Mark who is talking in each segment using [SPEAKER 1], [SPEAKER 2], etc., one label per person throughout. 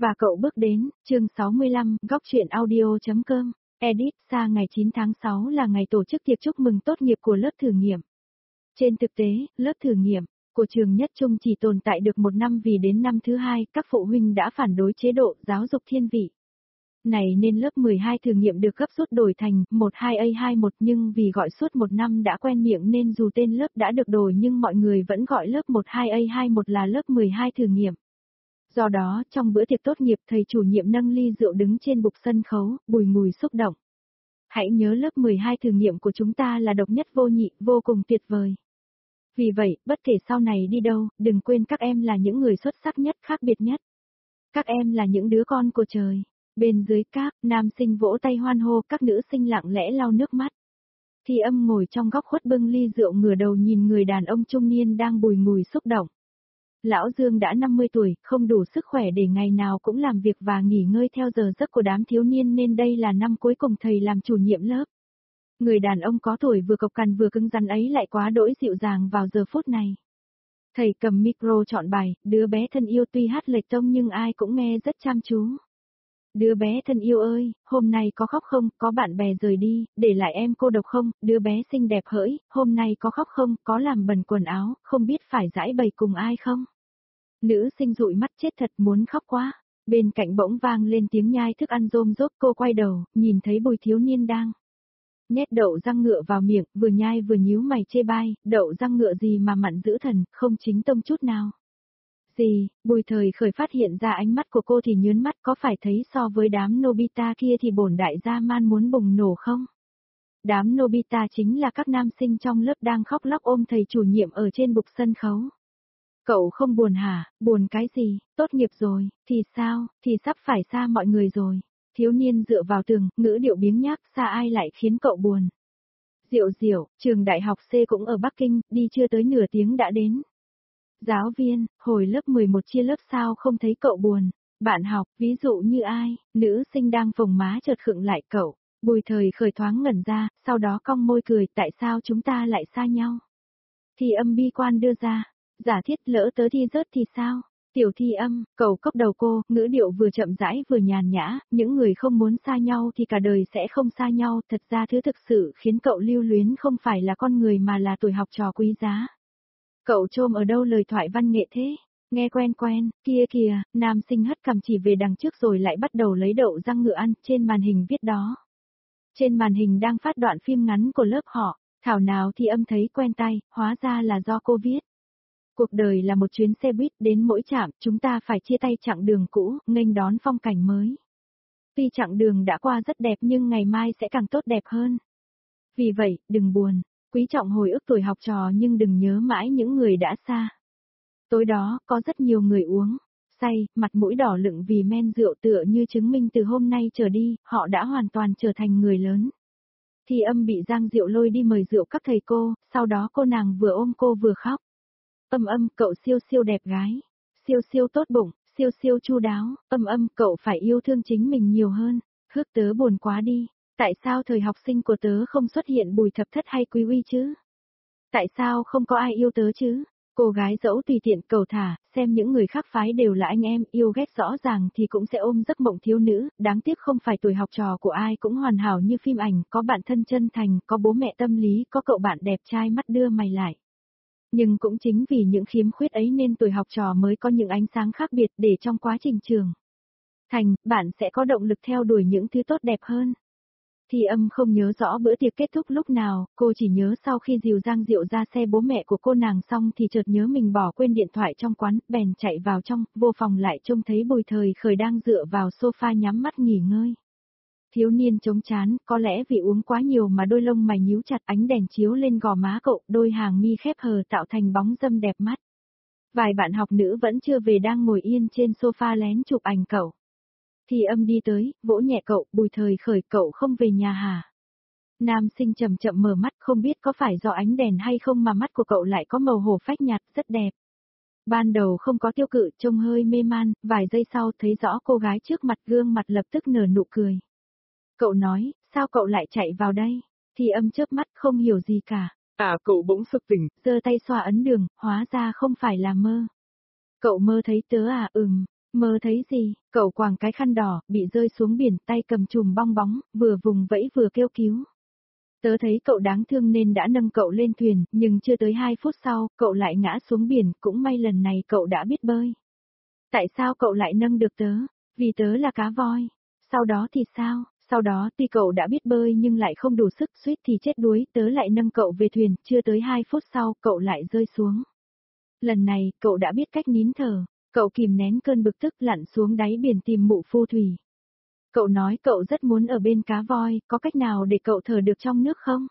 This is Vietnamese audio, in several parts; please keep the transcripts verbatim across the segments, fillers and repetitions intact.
[SPEAKER 1] Và cậu bước đến, chương sáu mươi lăm, góc truyện audio.com, edit, xa ngày chín tháng sáu là ngày tổ chức tiệc chúc mừng tốt nghiệp của lớp thử nghiệm. Trên thực tế, lớp thử nghiệm của trường Nhất Trung chỉ tồn tại được một năm vì đến năm thứ hai, các phụ huynh đã phản đối chế độ giáo dục thiên vị. Này nên lớp mười hai thử nghiệm được gấp rút đổi thành một hai A hai một nhưng vì gọi suốt một năm đã quen miệng nên dù tên lớp đã được đổi nhưng mọi người vẫn gọi lớp một hai A hai một là lớp mười hai thử nghiệm. Do đó, trong bữa tiệc tốt nghiệp thầy chủ nhiệm nâng ly rượu đứng trên bục sân khấu, bùi ngùi xúc động. Hãy nhớ lớp mười hai thử nghiệm của chúng ta là độc nhất vô nhị, vô cùng tuyệt vời. Vì vậy, bất kể sau này đi đâu, đừng quên các em là những người xuất sắc nhất, khác biệt nhất. Các em là những đứa con của trời. Bên dưới các, nam sinh vỗ tay hoan hô, các nữ sinh lặng lẽ lau nước mắt. Thi Âm ngồi trong góc khuất bưng ly rượu ngửa đầu nhìn người đàn ông trung niên đang bùi ngùi xúc động. Lão Dương đã năm mươi tuổi, không đủ sức khỏe để ngày nào cũng làm việc và nghỉ ngơi theo giờ giấc của đám thiếu niên nên đây là năm cuối cùng thầy làm chủ nhiệm lớp. Người đàn ông có tuổi vừa cộc cằn vừa cứng rắn ấy lại quá đỗi dịu dàng vào giờ phút này. Thầy cầm micro chọn bài, đứa bé thân yêu tuy hát lệch tông nhưng ai cũng nghe rất chăm chú. Đứa bé thân yêu ơi, hôm nay có khóc không, có bạn bè rời đi, để lại em cô độc không, đứa bé xinh đẹp hỡi, hôm nay có khóc không, có làm bẩn quần áo, không biết phải giãi bày cùng ai không. Nữ sinh dụi mắt chết thật muốn khóc quá, bên cạnh bỗng vang lên tiếng nhai thức ăn rôm rốp, cô quay đầu, nhìn thấy Bùi thiếu niên đang nhét đậu răng ngựa vào miệng, vừa nhai vừa nhíu mày chê bai, đậu răng ngựa gì mà mặn dữ thần, không chính tông chút nào. Gì, Bùi Thời Khởi phát hiện ra ánh mắt của cô thì nhớn mắt, có phải thấy so với đám Nobita kia thì bổn đại gia man muốn bùng nổ không? Đám Nobita chính là các nam sinh trong lớp đang khóc lóc ôm thầy chủ nhiệm ở trên bục sân khấu. Cậu không buồn hả, buồn cái gì, tốt nghiệp rồi, thì sao, thì sắp phải xa mọi người rồi. Thiếu niên dựa vào tường, ngữ điệu biếng nhác, xa ai lại khiến cậu buồn. Diệu Diệu, trường đại học C cũng ở Bắc Kinh, đi chưa tới nửa tiếng đã đến. Giáo viên, hồi lớp mười một chia lớp sao không thấy cậu buồn. Bạn học, ví dụ như ai, nữ sinh đang phồng má chợt khựng lại cậu. Bùi Thời Khởi thoáng ngẩn ra, sau đó cong môi cười, tại sao chúng ta lại xa nhau? Thì Âm bi quan đưa ra, giả thiết lỡ tớ thi rớt thì sao? Tiểu Thi Âm, cậu cốc đầu cô, ngữ điệu vừa chậm rãi vừa nhàn nhã, những người không muốn xa nhau thì cả đời sẽ không xa nhau, thật ra thứ thực sự khiến cậu lưu luyến không phải là con người mà là tuổi học trò quý giá. Cậu trôm ở đâu lời thoại văn nghệ thế? Nghe quen quen, kia kìa, nam sinh hất cằm chỉ về đằng trước rồi lại bắt đầu lấy đậu răng ngựa ăn, trên màn hình viết đó. Trên màn hình đang phát đoạn phim ngắn của lớp họ, thảo nào Thi Âm thấy quen tay, hóa ra là do cô viết. Cuộc đời là một chuyến xe buýt, đến mỗi trạm, chúng ta phải chia tay chặng đường cũ, nghênh đón phong cảnh mới. Tuy chặng đường đã qua rất đẹp nhưng ngày mai sẽ càng tốt đẹp hơn. Vì vậy, đừng buồn. Quý trọng hồi ức tuổi học trò nhưng đừng nhớ mãi những người đã xa. Tối đó, có rất nhiều người uống, say, mặt mũi đỏ lựng vì men rượu tựa như chứng minh từ hôm nay trở đi, họ đã hoàn toàn trở thành người lớn. Thi Âm bị Giang Diệu lôi đi mời rượu các thầy cô, sau đó cô nàng vừa ôm cô vừa khóc. Âm Âm, cậu siêu siêu đẹp gái, siêu siêu tốt bụng, siêu siêu chu đáo, Âm Âm, cậu phải yêu thương chính mình nhiều hơn, Hước tớ buồn quá đi. Tại sao thời học sinh của tớ không xuất hiện Bùi Thập Thất hay Quý Uy chứ? Tại sao không có ai yêu tớ chứ? Cô gái dẫu tùy tiện cầu thả, xem những người khác phái đều là anh em, yêu ghét rõ ràng thì cũng sẽ ôm giấc mộng thiếu nữ, đáng tiếc không phải tuổi học trò của ai cũng hoàn hảo như phim ảnh, có bạn thân chân thành, có bố mẹ tâm lý, có cậu bạn đẹp trai mắt đưa mày lại. Nhưng cũng chính vì những khiếm khuyết ấy nên tuổi học trò mới có những ánh sáng khác biệt để trong quá trình trưởng thành, bạn sẽ có động lực theo đuổi những thứ tốt đẹp hơn. Thi Âm không nhớ rõ bữa tiệc kết thúc lúc nào, cô chỉ nhớ sau khi dìu Giang Diệu ra xe bố mẹ của cô nàng xong thì chợt nhớ mình bỏ quên điện thoại trong quán, bèn chạy vào trong, vô phòng lại trông thấy Bùi Thời Khởi đang dựa vào sofa nhắm mắt nghỉ ngơi. Thiếu niên chống chán, có lẽ vì uống quá nhiều mà đôi lông mày nhíu chặt, ánh đèn chiếu lên gò má cậu, đôi hàng mi khép hờ tạo thành bóng râm đẹp mắt. Vài bạn học nữ vẫn chưa về đang ngồi yên trên sofa lén chụp ảnh cậu. Thi Âm đi tới, vỗ nhẹ cậu, Bùi Thời Khởi, cậu không về nhà hả? Nam sinh chậm chậm mở mắt, không biết có phải do ánh đèn hay không mà mắt của cậu lại có màu hổ phách nhạt, rất đẹp. Ban đầu không có tiêu cự, trông hơi mê man, vài giây sau thấy rõ cô gái trước mặt, gương mặt lập tức nở nụ cười. Cậu nói, sao cậu lại chạy vào đây? Thi Âm chớp mắt, không hiểu gì cả.
[SPEAKER 2] À, cậu bỗng sực tỉnh,
[SPEAKER 1] giơ tay xoa ấn đường, hóa ra không phải là mơ. Cậu mơ thấy tớ à? Ừm. Mơ thấy gì, cậu quàng cái khăn đỏ, bị rơi xuống biển, tay cầm chùm bong bóng, vừa vùng vẫy vừa kêu cứu. Tớ thấy cậu đáng thương nên đã nâng cậu lên thuyền, nhưng chưa tới hai phút sau, cậu lại ngã xuống biển, cũng may lần này cậu đã biết bơi. Tại sao cậu lại nâng được tớ? Vì tớ là cá voi. Sau đó thì sao? Sau đó tuy cậu đã biết bơi nhưng lại không đủ sức, suýt thì chết đuối, tớ lại nâng cậu về thuyền, chưa tới hai phút sau, cậu lại rơi xuống. Lần này, cậu đã biết cách nín thở, cậu kìm nén cơn bực tức lặn xuống đáy biển tìm mụ phù thủy. Cậu nói cậu rất muốn ở bên cá voi, có cách nào để cậu thở được trong nước không?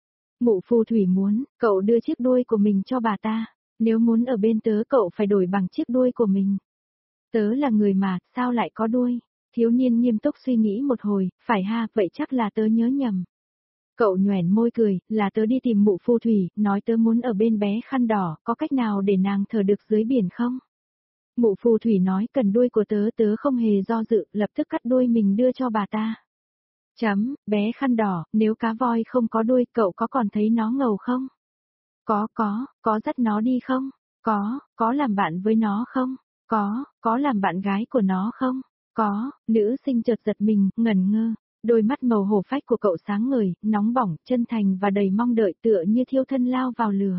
[SPEAKER 1] Mụ phù thủy muốn, cậu đưa chiếc đuôi của mình cho bà ta. Nếu muốn ở bên tớ cậu phải đổi bằng chiếc đuôi của mình. Tớ là người mà, sao lại có đuôi? Thiếu niên nghiêm túc suy nghĩ một hồi, phải ha, vậy chắc là tớ nhớ nhầm. Cậu nhoẻn môi cười, là tớ đi tìm mụ phù thủy, nói tớ muốn ở bên bé khăn đỏ, có cách nào để nàng thở được dưới biển không? Mụ phù thủy nói cần đuôi của tớ, tớ không hề do dự, lập tức cắt đuôi mình đưa cho bà ta. Chấm, bé khăn đỏ, nếu cá voi không có đuôi, cậu có còn thấy nó ngầu không? Có, có, có dắt nó đi không? Có, có làm bạn với nó không? Có, có làm bạn gái của nó không? Có, nữ sinh chợt giật mình, ngẩn ngơ. Đôi mắt màu hổ phách của cậu sáng ngời, nóng bỏng, chân thành và đầy mong đợi tựa như thiêu thân lao vào lửa.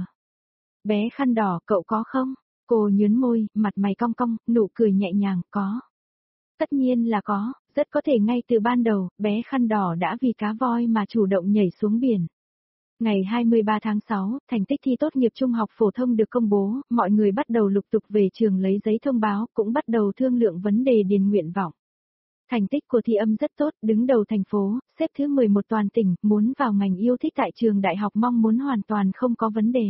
[SPEAKER 1] Bé khăn đỏ, cậu có không? Cô nhớn môi, mặt mày cong cong, nụ cười nhẹ nhàng, có. Tất nhiên là có, rất có thể ngay từ ban đầu, bé khăn đỏ đã vì cá voi mà chủ động nhảy xuống biển. Ngày hai mươi ba tháng sáu, thành tích thi tốt nghiệp trung học phổ thông được công bố, mọi người bắt đầu lục tục về trường lấy giấy thông báo, cũng bắt đầu thương lượng vấn đề điền nguyện vọng. Thành tích của Thi Âm rất tốt, đứng đầu thành phố, xếp thứ mười một toàn tỉnh, muốn vào ngành yêu thích tại trường đại học mong muốn hoàn toàn không có vấn đề.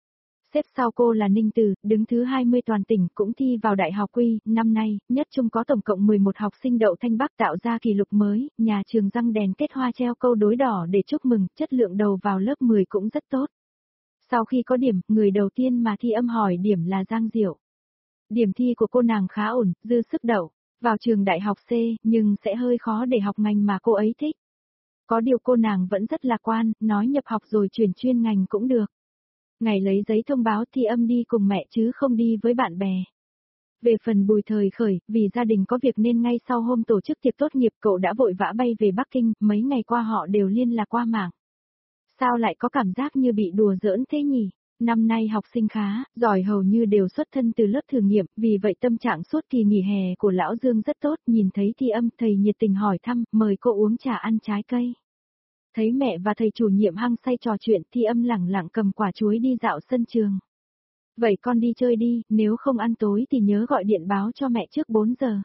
[SPEAKER 1] Xếp sau cô là Ninh Tử, đứng thứ hai mươi toàn tỉnh, cũng thi vào đại học Quy, năm nay, nhất trung có tổng cộng mười một học sinh đậu Thanh Bắc tạo ra kỷ lục mới, nhà trường răng đèn kết hoa treo câu đối đỏ để chúc mừng, chất lượng đầu vào lớp mười cũng rất tốt. Sau khi có điểm, người đầu tiên mà Thi Âm hỏi điểm là Giang Diệu. Điểm thi của cô nàng khá ổn, dư sức đậu, vào trường đại học C, nhưng sẽ hơi khó để học ngành mà cô ấy thích. Có điều cô nàng vẫn rất lạc quan, nói nhập học rồi chuyển chuyên ngành cũng được. Ngày lấy giấy thông báo Thi Âm đi cùng mẹ chứ không đi với bạn bè. Về phần Bùi Thời Khởi, vì gia đình có việc nên ngay sau hôm tổ chức tiệc tốt nghiệp cậu đã vội vã bay về Bắc Kinh, mấy ngày qua họ đều liên lạc qua mạng. Sao lại có cảm giác như bị đùa giỡn thế nhỉ? Năm nay học sinh khá, giỏi hầu như đều xuất thân từ lớp thử nghiệm, vì vậy tâm trạng suốt kỳ nghỉ hè của Lão Dương rất tốt, nhìn thấy Thi Âm, thầy nhiệt tình hỏi thăm, mời cô uống trà ăn trái cây. Thấy mẹ và thầy chủ nhiệm hăng say trò chuyện, Thi Âm lẳng lặng cầm quả chuối đi dạo sân trường. Vậy con đi chơi đi, nếu không ăn tối thì nhớ gọi điện báo cho mẹ trước bốn giờ.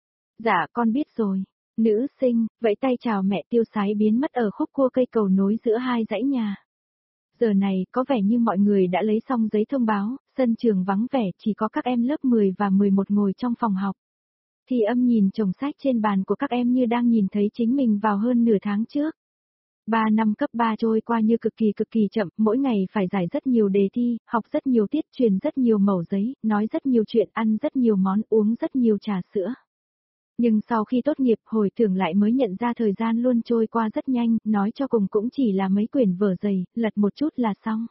[SPEAKER 1] Dạ con biết rồi. Nữ sinh, vẫy tay chào mẹ tiêu sái biến mất ở khúc cua cây cầu nối giữa hai dãy nhà. Giờ này, có vẻ như mọi người đã lấy xong giấy thông báo, sân trường vắng vẻ, chỉ có các em lớp mười và mười một ngồi trong phòng học. Thi Âm nhìn chồng sách trên bàn của các em như đang nhìn thấy chính mình vào hơn nửa tháng trước. Ba năm cấp ba trôi qua như cực kỳ cực kỳ chậm, mỗi ngày phải giải rất nhiều đề thi, học rất nhiều tiết, truyền rất nhiều mẩu giấy, nói rất nhiều chuyện, ăn rất nhiều món, uống rất nhiều trà sữa. Nhưng sau khi tốt nghiệp, hồi tưởng lại mới nhận ra thời gian luôn trôi qua rất nhanh, nói cho cùng cũng chỉ là mấy quyển vở dày, lật một chút là xong.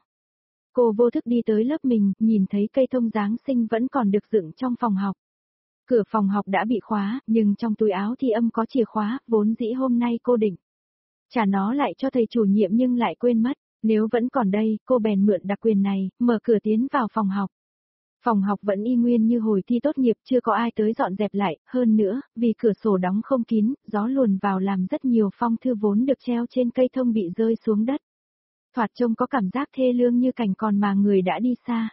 [SPEAKER 1] Cô vô thức đi tới lớp mình, nhìn thấy cây thông Giáng sinh vẫn còn được dựng trong phòng học. Cửa phòng học đã bị khóa, nhưng trong túi áo Thi Âm có chìa khóa, vốn dĩ hôm nay cô định trả nó lại cho thầy chủ nhiệm nhưng lại quên mất, nếu vẫn còn đây, cô bèn mượn đặc quyền này, mở cửa tiến vào phòng học. Phòng học vẫn y nguyên như hồi thi tốt nghiệp, chưa có ai tới dọn dẹp lại, hơn nữa, vì cửa sổ đóng không kín, gió luồn vào làm rất nhiều phong thư vốn được treo trên cây thông bị rơi xuống đất. Thoạt trông có cảm giác thê lương như cảnh còn mà người đã đi xa.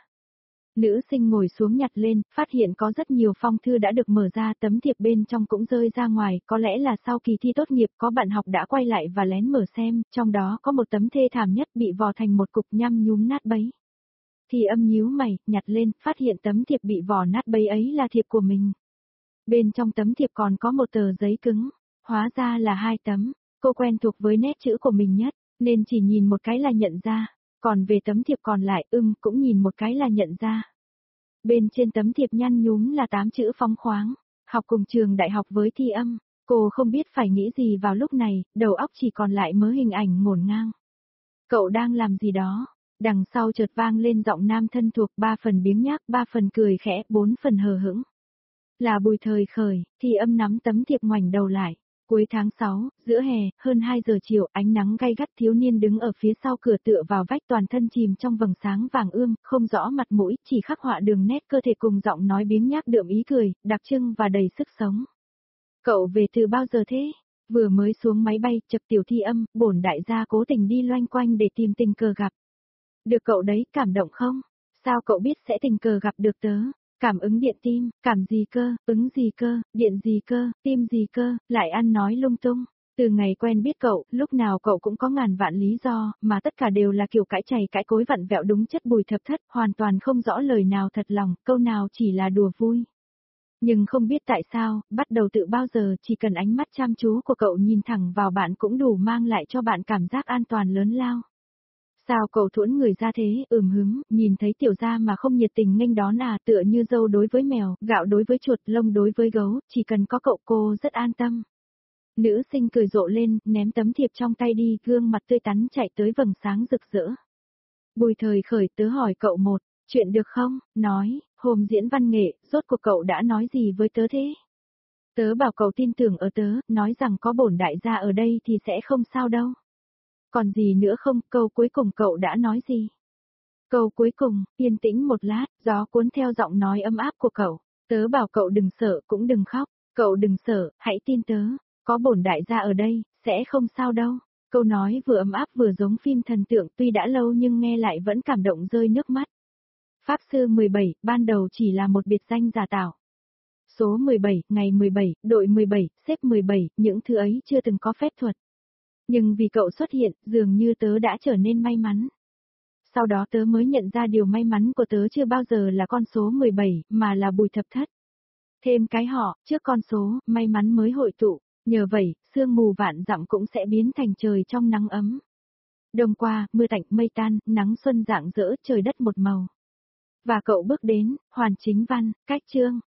[SPEAKER 1] Nữ sinh ngồi xuống nhặt lên, phát hiện có rất nhiều phong thư đã được mở ra, tấm thiệp bên trong cũng rơi ra ngoài, có lẽ là sau kỳ thi tốt nghiệp có bạn học đã quay lại và lén mở xem, trong đó có một tấm thê thảm nhất bị vò thành một cục nhăm nhúm nát bấy. Thi Âm nhíu mày, nhặt lên, phát hiện tấm thiệp bị vò nát bấy ấy là thiệp của mình. Bên trong tấm thiệp còn có một tờ giấy cứng, hóa ra là hai tấm, cô quen thuộc với nét chữ của mình nhất, nên chỉ nhìn một cái là nhận ra. Còn về tấm thiệp còn lại, ưm, cũng nhìn một cái là nhận ra. Bên trên tấm thiệp nhăn nhúm là tám chữ phóng khoáng, học cùng trường đại học với Thi Âm. Cô không biết phải nghĩ gì vào lúc này, đầu óc chỉ còn lại mớ hình ảnh ngổn ngang. Cậu đang làm gì đó? Đằng sau chợt vang lên giọng nam thân thuộc, ba phần biếng nhác, ba phần cười khẽ, bốn phần hờ hững. Là Bùi Thời Khởi, Thi Âm nắm tấm thiệp ngoảnh đầu lại. Cuối tháng sáu, giữa hè, hơn hai giờ chiều, ánh nắng gay gắt, thiếu niên đứng ở phía sau cửa tựa vào vách, toàn thân chìm trong vầng sáng vàng ươm, không rõ mặt mũi, chỉ khắc họa đường nét cơ thể cùng giọng nói biếng nhác đượm ý cười, đặc trưng và đầy sức sống. Cậu về từ bao giờ thế? Vừa mới xuống máy bay, chập Tiểu Thi Âm, bổn đại gia cố tình đi loanh quanh để tìm tình cờ gặp. Được cậu đấy, cảm động không? Sao cậu biết sẽ tình cờ gặp được tớ? Cảm ứng điện tim, cảm gì cơ, ứng gì cơ, điện gì cơ, tim gì cơ, lại ăn nói lung tung. Từ ngày quen biết cậu, lúc nào cậu cũng có ngàn vạn lý do, mà tất cả đều là kiểu cãi chày cãi cối vặn vẹo đúng chất Bùi Thập Thất, hoàn toàn không rõ lời nào thật lòng, câu nào chỉ là đùa vui. Nhưng không biết tại sao, bắt đầu tự bao giờ chỉ cần ánh mắt chăm chú của cậu nhìn thẳng vào bạn cũng đủ mang lại cho bạn cảm giác an toàn lớn lao. Sao cậu thuẫn người ra thế, ừm hứng, nhìn thấy tiểu gia mà không nhiệt tình nghênh đón à, tựa như dâu đối với mèo, gạo đối với chuột, lông đối với gấu, chỉ cần có cậu cô rất an tâm. Nữ sinh cười rộ lên, ném tấm thiệp trong tay đi, gương mặt tươi tắn chạy tới vầng sáng rực rỡ. Bùi Thời Khởi, tớ hỏi cậu một, chuyện được không, nói, hôm diễn văn nghệ, rốt cuộc cậu đã nói gì với tớ thế? Tớ bảo cậu tin tưởng ở tớ, nói rằng có bổn đại gia ở đây thì sẽ không sao đâu. Còn gì nữa không, câu cuối cùng cậu đã nói gì? Câu cuối cùng, yên tĩnh một lát, gió cuốn theo giọng nói ấm áp của cậu. Tớ bảo cậu đừng sợ, cũng đừng khóc, cậu đừng sợ, hãy tin tớ, có bổn đại gia ở đây, sẽ không sao đâu. Câu nói vừa ấm áp vừa giống phim thần tượng, tuy đã lâu nhưng nghe lại vẫn cảm động rơi nước mắt. Pháp sư mười bảy, ban đầu chỉ là một biệt danh giả tạo. Số mười bảy, ngày mười bảy, đội mười bảy, xếp mười bảy, những thứ ấy chưa từng có phép thuật. Nhưng vì cậu xuất hiện, dường như tớ đã trở nên may mắn. Sau đó tớ mới nhận ra điều may mắn của tớ chưa bao giờ là con số mười bảy, mà là Bùi Thập Thất. Thêm cái họ, trước con số, may mắn mới hội tụ, nhờ vậy, sương mù vạn dặm cũng sẽ biến thành trời trong nắng ấm. Đông qua, mưa tạnh mây tan, nắng xuân rạng rỡ, trời đất một màu. Và cậu bước đến, Hoàn Chính Văn, cách chương.